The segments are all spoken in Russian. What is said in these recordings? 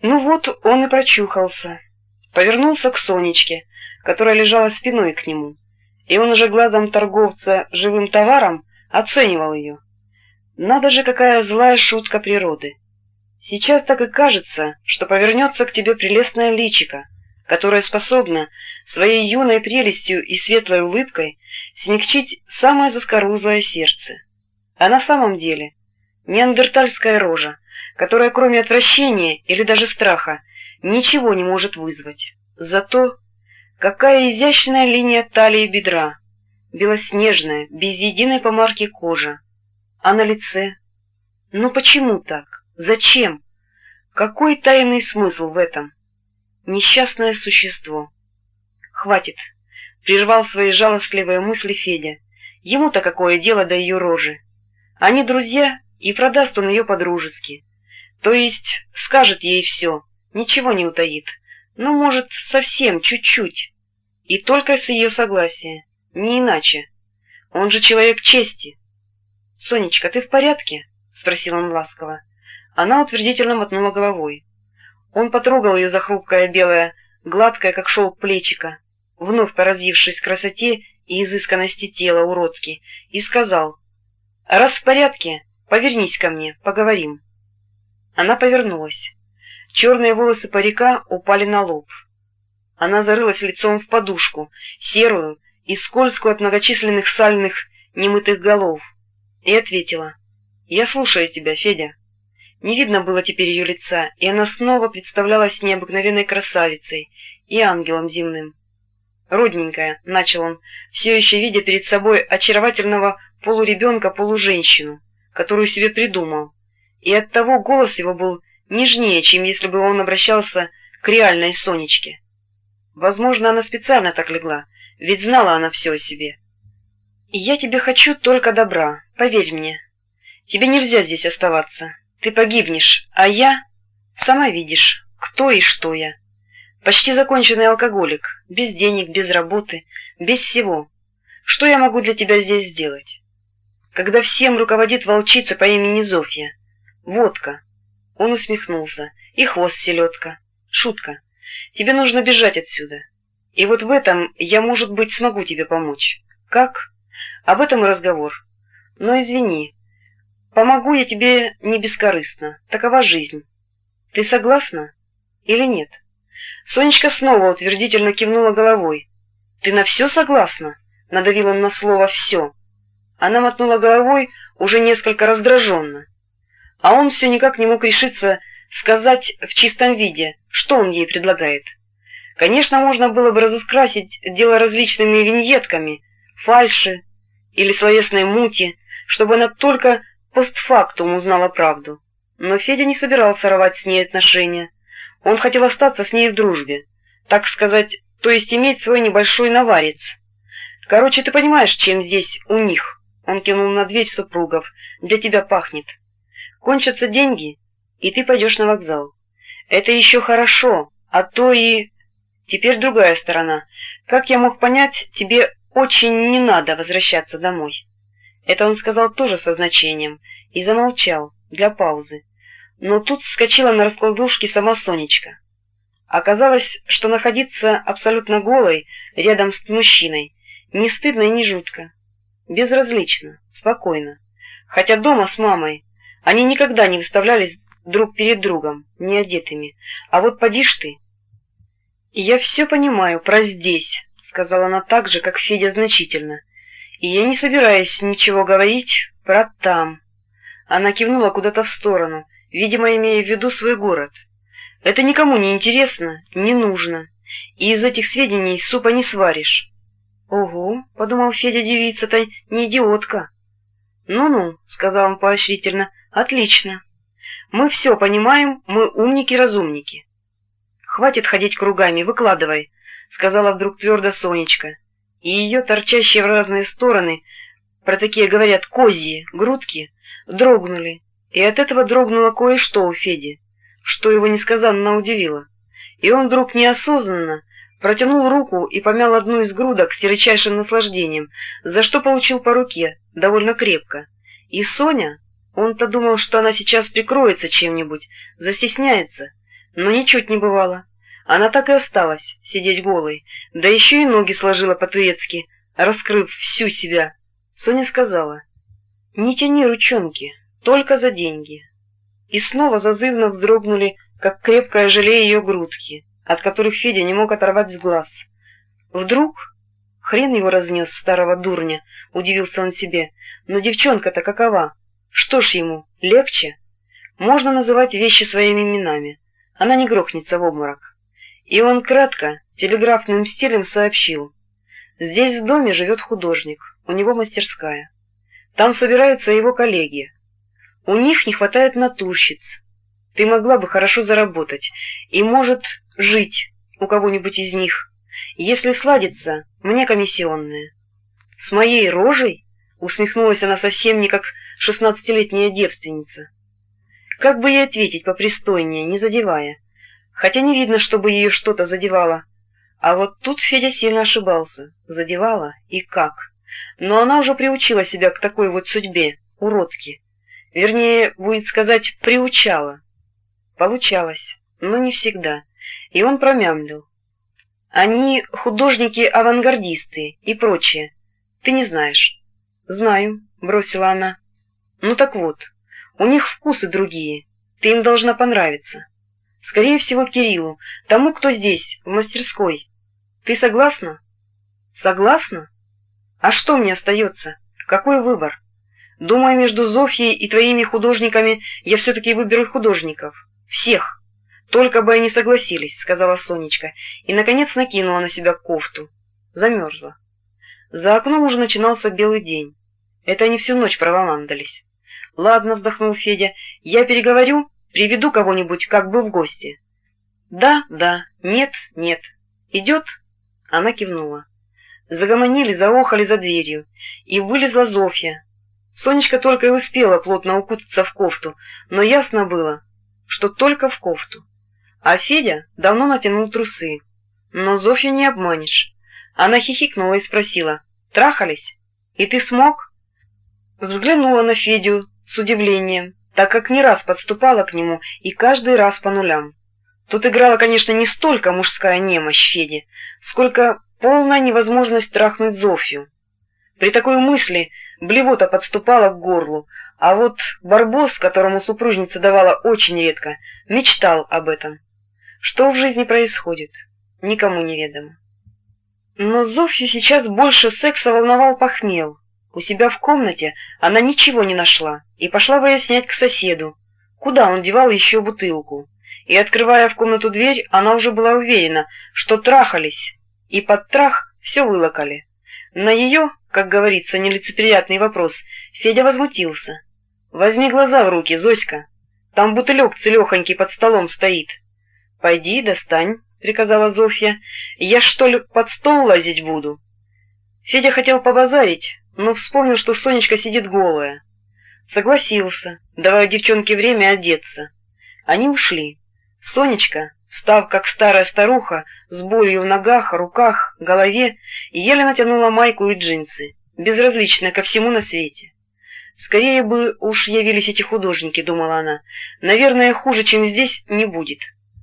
Ну вот он и прочухался. Повернулся к Сонечке, которая лежала спиной к нему, и он уже глазом торговца живым товаром оценивал ее. Надо же, какая злая шутка природы. Сейчас так и кажется, что повернется к тебе прелестное личико, которое способно своей юной прелестью и светлой улыбкой смягчить самое заскорузлое сердце. А на самом деле неандертальская рожа, которая кроме отвращения или даже страха ничего не может вызвать. Зато какая изящная линия талии и бедра, белоснежная, без единой помарки кожа. А на лице? Ну почему так? Зачем? Какой тайный смысл в этом? Несчастное существо. Хватит, прервал свои жалостливые мысли Федя. Ему-то какое дело до ее рожи? Они друзья, и продаст он ее по-дружески. То есть скажет ей все, ничего не утаит. Ну, может, совсем чуть-чуть. И только с ее согласия, не иначе. Он же человек чести. — Сонечка, ты в порядке? — спросил он ласково. Она утвердительно мотнула головой. Он потрогал ее за хрупкое белое, гладкое, как шелк, плечико, вновь поразившись красоте и изысканности тела уродки, и сказал: — Раз в порядке, повернись ко мне, поговорим. Она повернулась. Черные волосы парика упали на лоб. Она зарылась лицом в подушку, серую и скользкую от многочисленных сальных немытых голов, и ответила: — Я слушаю тебя, Федя. Не видно было теперь ее лица, и она снова представлялась необыкновенной красавицей и ангелом земным. — Родненькая, — начал он, все еще видя перед собой очаровательного полуребенка-полуженщину, которую себе придумал, и оттого голос его был нежнее, чем если бы он обращался к реальной Сонечке. Возможно, она специально так легла, ведь знала она все о себе. — И я тебе хочу только добра, поверь мне. Тебе нельзя здесь оставаться. Ты погибнешь, а я... Сама видишь, кто и что я. Почти законченный алкоголик, без денег, без работы, без всего. Что я могу для тебя здесь сделать? Когда всем руководит волчица по имени Зофья. Водка. Он усмехнулся. И хвост селедка. Шутка. Тебе нужно бежать отсюда. И вот в этом я, может быть, смогу тебе помочь. Как? Об этом и разговор. Но извини. Помогу я тебе не бескорыстно. Такова жизнь. Ты согласна? Или нет? Сонечка снова утвердительно кивнула головой. Ты на все согласна? Надавил он на слово «все». Она мотнула головой уже несколько раздраженно. А он все никак не мог решиться сказать в чистом виде, что он ей предлагает. Конечно, можно было бы разукрасить дело различными виньетками, фальши или словесной мути, чтобы она только постфактум узнала правду. Но Федя не собирался рвать с ней отношения. Он хотел остаться с ней в дружбе, так сказать, то есть иметь свой небольшой наварец. Короче, ты понимаешь, чем здесь у них, он кинул на дверь супругов, для тебя пахнет. Кончатся деньги, и ты пойдешь на вокзал. Это еще хорошо, а то и... Теперь другая сторона. Как я мог понять, тебе очень не надо возвращаться домой. Это он сказал тоже со значением и замолчал для паузы. Но тут вскочила на раскладушке сама Сонечка. Оказалось, что находиться абсолютно голой рядом с мужчиной не стыдно и не жутко. Безразлично, спокойно. Хотя дома с мамой они никогда не выставлялись друг перед другом, не одетыми. А вот поди ж ты. — И я все понимаю про здесь, — сказала она так же, как Федя, значительно. — И я не собираюсь ничего говорить про там. Она кивнула куда-то в сторону, видимо, имея в виду свой город. Это никому не интересно, не нужно. И из этих сведений супа не сваришь. — Ого, — подумал Федя, — девица-то не идиотка. Ну — сказал он поощрительно, — отлично. Мы все понимаем, мы умники-разумники. — Хватит ходить кругами, выкладывай, — сказала вдруг твердо Сонечка. И ее торчащие в разные стороны, про такие говорят козьи, грудки, дрогнули. И от этого дрогнуло кое-что у Феди, что его несказанно удивило. И он вдруг неосознанно протянул руку и помял одну из грудок с величайшим наслаждением, за что получил по руке, довольно крепко. И Соня, он-то думал, что она сейчас прикроется чем-нибудь, застесняется, Но ничуть не бывало. Она так и осталась сидеть голой, да еще и ноги сложила по-турецки, раскрыв всю себя. Соня сказала: «Не тяни ручонки, только за деньги». И снова зазывно вздрогнули, как крепкое желе ее грудки, от которых Федя не мог оторвать глаз. Вдруг... Хрен его разнес, старого дурня, удивился он себе. Но девчонка-то какова? Что ж ему, легче? Можно называть вещи своими именами. Она не грохнется в обморок. И он кратко, телеграфным стилем сообщил: здесь в доме живет художник, у него мастерская. Там собираются его коллеги. У них не хватает натурщиц. Ты могла бы хорошо заработать и, может, жить у кого-нибудь из них. Если сладится, мне комиссионная. С моей рожей? Усмехнулась она совсем не как 16-летняя девственница. Как бы ей ответить попристойнее, не задевая? Хотя не видно, чтобы ее что-то задевало. А вот тут Федя сильно ошибался. Задевала и как. Но она уже приучила себя к такой вот судьбе, уродки. Вернее, будет сказать, приучала. Получалось, но не всегда. И он промямлил: они художники-авангардисты и прочее. Ты не знаешь. Знаю, бросила она. Ну так вот, у них вкусы другие. Ты им должна понравиться. Скорее всего, Кириллу, тому, кто здесь, в мастерской. Ты согласна? Согласна? А что мне остается? Какой выбор? Думаю, между Зофьей и твоими художниками я все-таки выберу художников. Всех. Только бы они согласились, сказала Сонечка, и, наконец, накинула на себя кофту. Замерзла. За окном уже начинался белый день. Это они всю ночь проволандались. Ладно, вздохнул Федя, я переговорю, приведу кого-нибудь как бы в гости. Да, да, нет, нет. Идет? Она кивнула. Загомонили, заохали за дверью, и вылезла Зофья. Сонечка только и успела плотно укутаться в кофту, но ясно было, что только в кофту. А Федя давно натянул трусы. Но Зофью не обманешь. Она хихикнула и спросила: «Трахались? И ты смог?» Взглянула на Федю с удивлением, так как не раз подступала к нему и каждый раз по нулям. Тут играла, конечно, не столько мужская немощь Феди, сколько полная невозможность трахнуть Зофью. При такой мысли блевота подступала к горлу, а вот Барбос, которому супружница давала очень редко, мечтал об этом. Что в жизни происходит, никому неведомо. Но Зофью сейчас больше секса волновал похмел. У себя в комнате она ничего не нашла и пошла выяснять к соседу, куда он девал еще бутылку. И, открывая в комнату дверь, она уже была уверена, что трахались, и под трах все вылокали. На ее, как говорится, нелицеприятный вопрос Федя возмутился. «Возьми глаза в руки, Зоська, там бутылек целехонький под столом стоит». «Пойди, достань», — приказала Зофья. «Я что ли под стол лазить буду?» Федя хотел побазарить, но вспомнил, что Сонечка сидит голая. Согласился, давая девчонке время одеться. Они ушли. Сонечка, встав как старая старуха, с болью в ногах, руках, голове, еле натянула майку и джинсы, безразличная ко всему на свете. «Скорее бы уж явились эти художники», — думала она. «Наверное, хуже, чем здесь, не будет».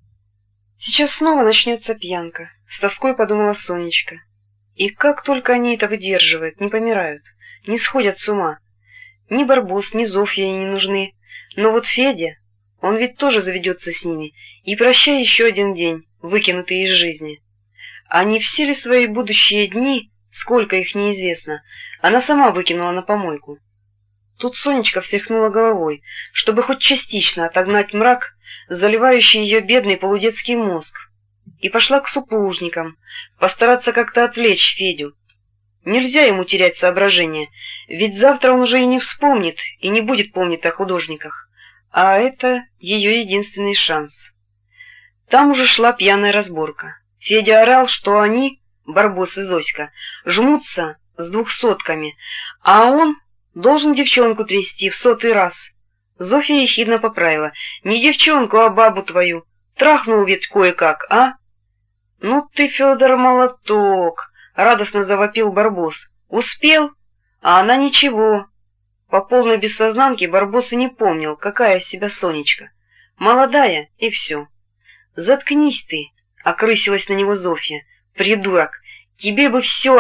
«Сейчас снова начнется пьянка», — с тоской подумала Сонечка. «И как только они это выдерживают, не помирают, не сходят с ума. Ни Барбос, ни Зофья ей не нужны. Но вот Федя, он ведь тоже заведется с ними, и прощай еще один день, выкинутый из жизни. А не все ли свои будущие дни, сколько их неизвестно, она сама выкинула на помойку?» Тут Сонечка встряхнула головой, чтобы хоть частично отогнать мрак, заливающий ее бедный полудетский мозг, и пошла к супружникам, постараться как-то отвлечь Федю. Нельзя ему терять соображение, ведь завтра он уже и не вспомнит, и не будет помнить о художниках, а это ее единственный шанс. Там уже шла пьяная разборка. Федя орал, что они, Барбос и Зоська, жмутся с 200-ками, а он должен девчонку трясти в 100-й раз. Зофья ехидно поправила: «Не девчонку, а бабу твою. Трахнул ведь кое-как, а?» «Ну ты, Федор, молоток!» — радостно завопил Барбос. «Успел? А она ничего». По полной бессознанке Барбос и не помнил, какая из себя Сонечка. Молодая, и все. «Заткнись ты!» — окрысилась на него Зофья. «Придурок! Тебе бы все,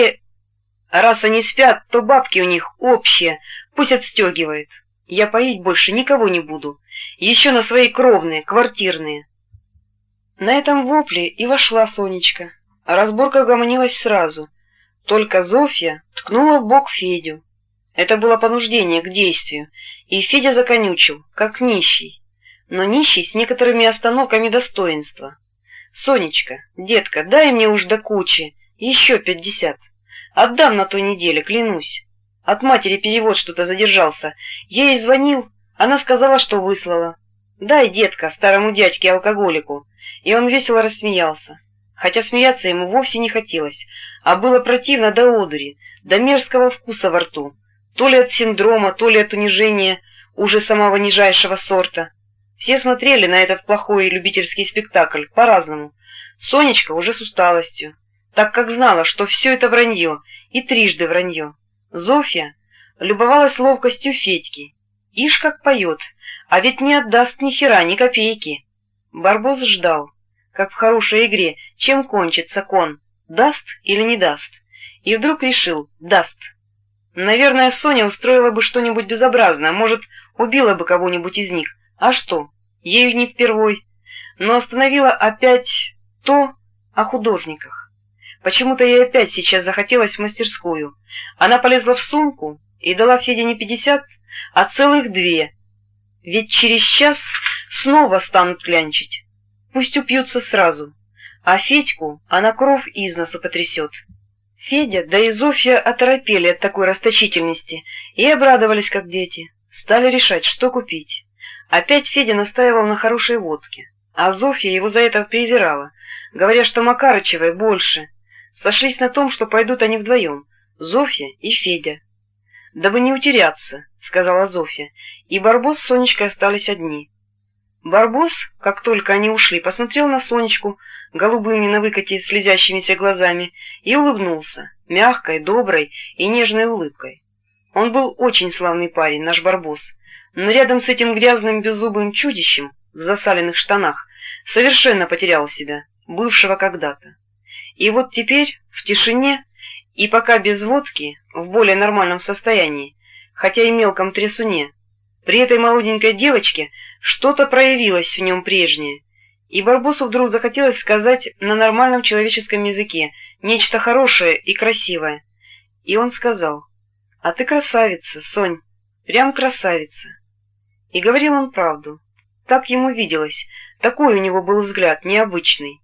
Раз они спят, то бабки у них общие, пусть отстегивают. Я поить больше никого не буду, еще на свои кровные, квартирные». На этом вопле и вошла Сонечка. Разборка гомонилась сразу. Только Зофья ткнула в бок Федю. Это было понуждение к действию, и Федя законючил, как нищий, но нищий с некоторыми остановками достоинства. «Сонечка, детка, дай мне уж до кучи, еще 50. Отдам на той неделе, клянусь. От матери перевод что-то задержался. Я ей звонил, она сказала, что выслала. Дай, детка, старому дядьке-алкоголику». И он весело рассмеялся. Хотя смеяться ему вовсе не хотелось, а было противно до одури, до мерзкого вкуса во рту. То ли от синдрома, то ли от унижения уже самого нижайшего сорта. Все смотрели на этот плохой любительский спектакль по-разному. Сонечка уже с усталостью, так как знала, что все это вранье, и трижды вранье. Зофья любовалась ловкостью Федьки. Ишь как поет, а ведь не отдаст ни хера, ни копейки. Барбос ждал, как в хорошей игре, чем кончится кон, даст или не даст. И вдруг решил, даст. Наверное, Соня устроила бы что-нибудь безобразное, может, убила бы кого-нибудь из них. А что? Ею не впервой. Но остановила опять то о художниках. Почему-то ей опять сейчас захотелось в мастерскую. Она полезла в сумку и дала Феде не 50, а целых 2. Ведь через час снова станут клянчить. Пусть упьются сразу, а Федьку она кровь из носу потрясет. Федя, да и Зофья оторопели от такой расточительности и обрадовались, как дети. Стали решать, что купить. Опять Федя настаивал на хорошей водке, а Зофья его за это презирала, говоря, что Макарычевой больше. Сошлись на том, что пойдут они вдвоем, Зофья и Федя. «Дабы не утеряться», — сказала Зофья, и Барбос с Сонечкой остались одни. Барбос, как только они ушли, посмотрел на Сонечку голубыми на выкате слезящимися глазами и улыбнулся, мягкой, доброй и нежной улыбкой. Он был очень славный парень, наш Барбос, но рядом с этим грязным беззубым чудищем в засаленных штанах совершенно потерял себя, бывшего когда-то. И вот теперь, в тишине, и пока без водки, в более нормальном состоянии, хотя и мелком трясуне, при этой молоденькой девочке что-то проявилось в нем прежнее, и Барбосу вдруг захотелось сказать на нормальном человеческом языке нечто хорошее и красивое. И он сказал: «А ты красавица, Сонь, прям красавица». И говорил он правду. Так ему виделось, такой у него был взгляд, необычный.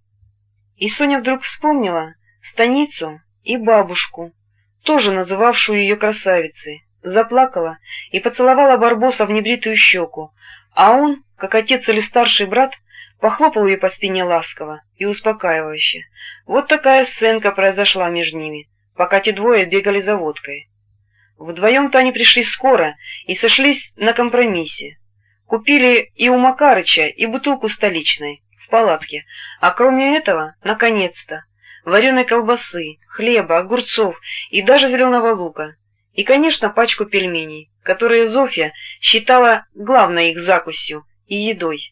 И Соня вдруг вспомнила станицу и бабушку, тоже называвшую ее красавицей, заплакала и поцеловала Барбоса в небритую щеку, а он, как отец или старший брат, похлопал ее по спине ласково и успокаивающе. Вот такая сценка произошла между ними, пока те двое бегали за водкой. Вдвоем-то они пришли скоро и сошлись на компромиссе. Купили и у Макарыча, и бутылку столичной в палатке, а кроме этого, наконец-то, вареной колбасы, хлеба, огурцов и даже зеленого лука. И, конечно, пачку пельменей, которые Зофья считала главной их закусью и едой.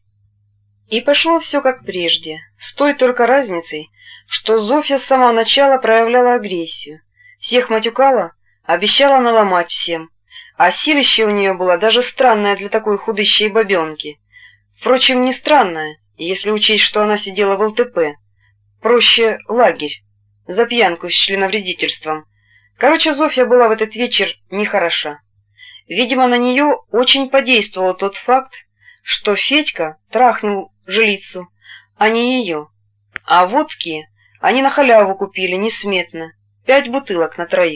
И пошло все как прежде, с той только разницей, что Зофья с самого начала проявляла агрессию, всех матюкала, обещала наломать всем, а силище у нее было даже странное для такой худыщей бабенки. Впрочем, не странное, если учесть, что она сидела в ЛТП, проще лагерь, за пьянку с членовредительством. Короче, Зофья была в этот вечер нехороша. Видимо, на нее очень подействовал тот факт, что Федька трахнул жилицу, а не ее. А водки они на халяву купили несметно, 5 бутылок на 3.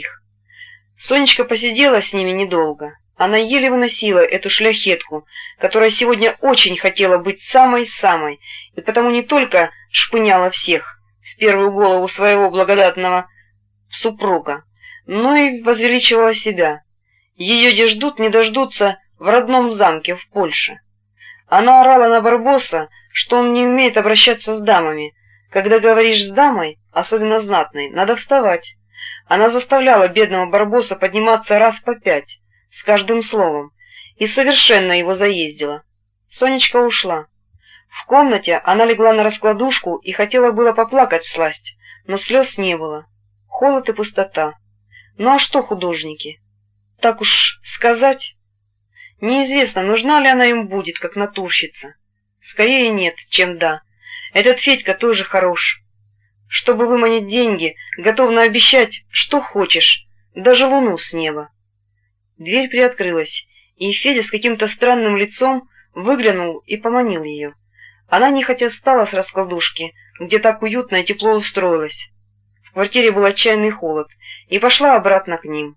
Сонечка посидела с ними недолго. Она еле выносила эту шляхетку, которая сегодня очень хотела быть самой-самой, и потому не только шпыняла всех в первую голову своего благодатного супруга, но и возвеличивала себя. Ее где ждут, не дождутся в родном замке в Польше. Она орала на Барбоса, что он не умеет обращаться с дамами. Когда говоришь с дамой, особенно знатной, надо вставать. Она заставляла бедного Барбоса подниматься раз по 5, с каждым словом, и совершенно его заездила. Сонечка ушла. В комнате она легла на раскладушку и хотела было поплакать всласть, но слез не было. Холод и пустота. Ну а что художники? Так уж сказать? Неизвестно, нужна ли она им будет, как натурщица. Скорее нет, чем да. Этот Федька тоже хорош. Чтобы выманить деньги, готов наобещать, что хочешь, даже луну с неба. Дверь приоткрылась, и Федя с каким-то странным лицом выглянул и поманил ее. Она нехотя встала с раскладушки, где так уютно и тепло устроилась. В квартире был отчаянный холод, и пошла обратно к ним.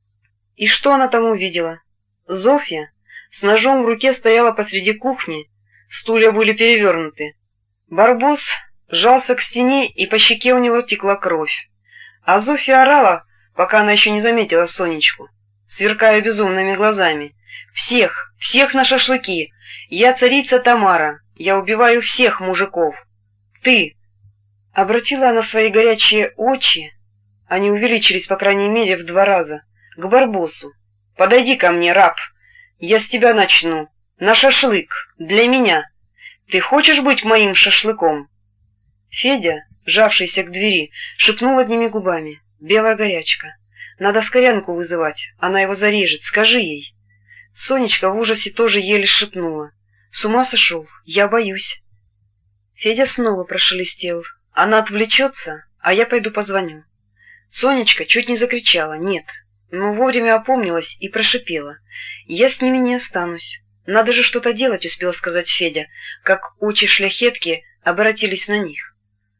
И что она там увидела? Зофья с ножом в руке стояла посреди кухни, стулья были перевернуты. Барбос сжался к стене, и по щеке у него текла кровь. А Зофья орала, пока она еще не заметила Сонечку, сверкая безумными глазами. «Всех, всех на шашлыки! Я царица Тамара! Я убиваю всех мужиков! Ты!» Обратила она свои горячие очи, они увеличились, по крайней мере, в 2 раза, к Барбосу. «Подойди ко мне, раб! Я с тебя начну! На шашлык! Для меня! Ты хочешь быть моим шашлыком?» Федя, сжавшийся к двери, шепнул одними губами: «Белая горячка! Надо скорянку вызывать, она его зарежет, скажи ей!» Сонечка в ужасе тоже еле шепнула: «С ума сошел, я боюсь». Федя снова прошелестел: «Она отвлечется, а я пойду позвоню». Сонечка чуть не закричала «нет», но вовремя опомнилась и прошипела: «Я с ними не останусь. Надо же что-то делать», — успел сказать Федя, как очи шляхетки обратились на них.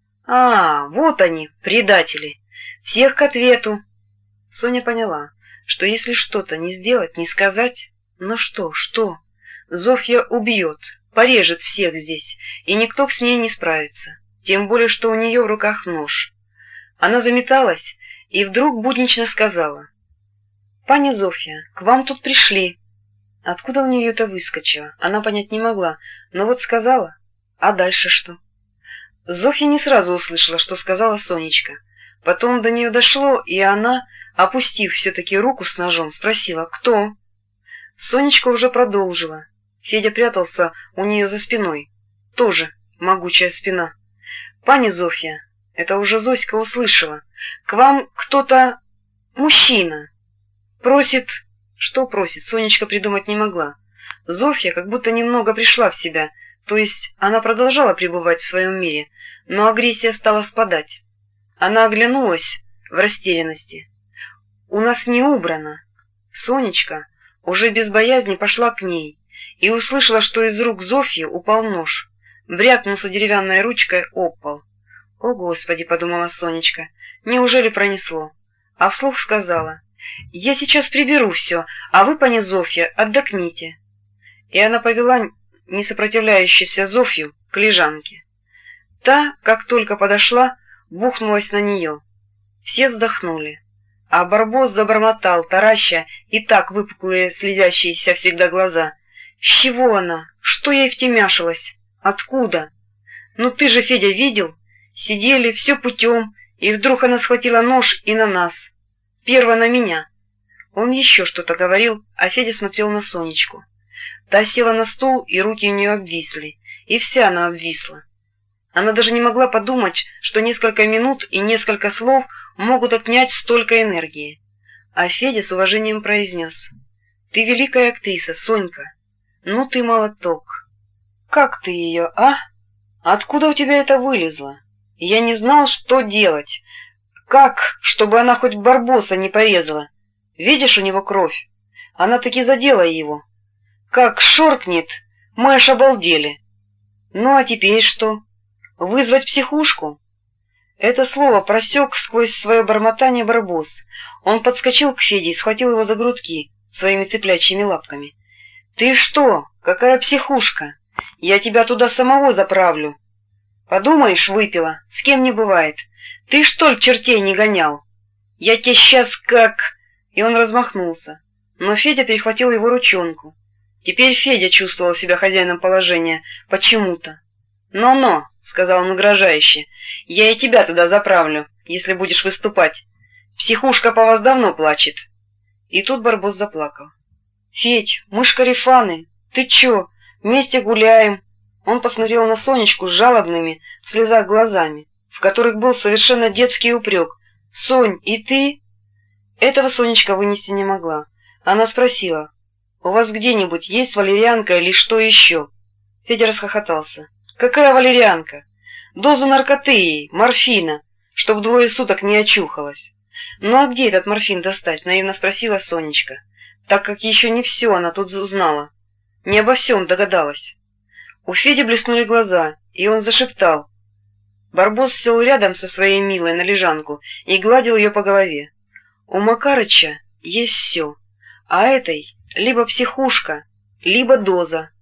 «А, вот они, предатели! Всех к ответу!» Соня поняла, что если что-то не сделать, не сказать... Но что? Зофья убьет, порежет всех здесь, и никто с ней не справится, тем более, что у нее в руках нож. Она заметалась и вдруг буднично сказала: «Пани Зофья, к вам тут пришли». Откуда у нее это выскочило, она понять не могла, но вот сказала. А дальше что? Зофья не сразу услышала, что сказала Сонечка. Потом до нее дошло, и она, опустив все-таки руку с ножом, спросила: «Кто?» Сонечка уже продолжила. Федя прятался у нее за спиной. Тоже могучая спина. «Пани Зофья», это уже Зоська услышала, «к вам кто-то... мужчина. Просит...» Что просит, Сонечка придумать не могла. Зофья как будто немного пришла в себя, то есть она продолжала пребывать в своем мире, но агрессия стала спадать. Она оглянулась в растерянности. «У нас не убрано». Сонечка уже без боязни пошла к ней и услышала, что из рук Зофьи упал нож, брякнулся деревянной ручкой об пол. «О, Господи!» — подумала Сонечка. «Неужели пронесло?» А вслух сказала: «Я сейчас приберу все, а вы, пани Зофья, отдохните». И она повела несопротивляющуюся Зофью к лежанке. Та, как только подошла, бухнулась на нее. Все вздохнули. А Барбос забормотал, тараща и так выпуклые, слезящиеся всегда глаза: «С чего она? Что ей втемяшилось? Откуда? Ну ты же, Федя, видел? Сидели, все путем, и вдруг она схватила нож и на нас. Перво на меня». Он еще что-то говорил, а Федя смотрел на Сонечку. Та села на стул, и руки у нее обвисли, и вся она обвисла. Она даже не могла подумать, что несколько минут и несколько слов могут отнять столько энергии. А Федя с уважением произнес: «Ты великая актриса, Сонька. Ну ты молоток. Как ты ее, а? Откуда у тебя это вылезло? Я не знал, что делать. Как, чтобы она хоть Барбоса не порезала? Видишь, у него кровь. Она таки задела его. Как шоркнет, мы аж обалдели. Ну а теперь что? Вызвать психушку?» Это слово просек сквозь свое бормотание Барбос. Он подскочил к Феде и схватил его за грудки своими цыплячьими лапками. «Ты что? Какая психушка? Я тебя туда самого заправлю». «Подумаешь, выпила, с кем не бывает. Ты что ли чертей не гонял? Я тебе сейчас как...» И он размахнулся. Но Федя перехватил его ручонку. Теперь Федя чувствовал себя хозяином положения почему-то. «Но-но», — сказал он угрожающе, — «я и тебя туда заправлю, если будешь выступать. Психушка по вас давно плачет». И тут Барбос заплакал. «Федь, мы ж корефаны. Ты чё? Вместе гуляем». Он посмотрел на Сонечку с жалобными в слезах глазами, в которых был совершенно детский упрек. «Сонь, и ты?» Этого Сонечка вынести не могла. Она спросила: «У вас где-нибудь есть валерьянка или что еще?» Федя расхохотался. «Какая валерьянка? Дозу наркоты ей, морфина, чтоб 2 суток не очухалась». «Ну а где этот морфин достать?» — наивно спросила Сонечка, так как еще не все она тут узнала, не обо всем догадалась. У Феди блеснули глаза, и он зашептал. Барбос сел рядом со своей милой на лежанку и гладил ее по голове. «У Макарыча есть все, а этой либо психушка, либо доза».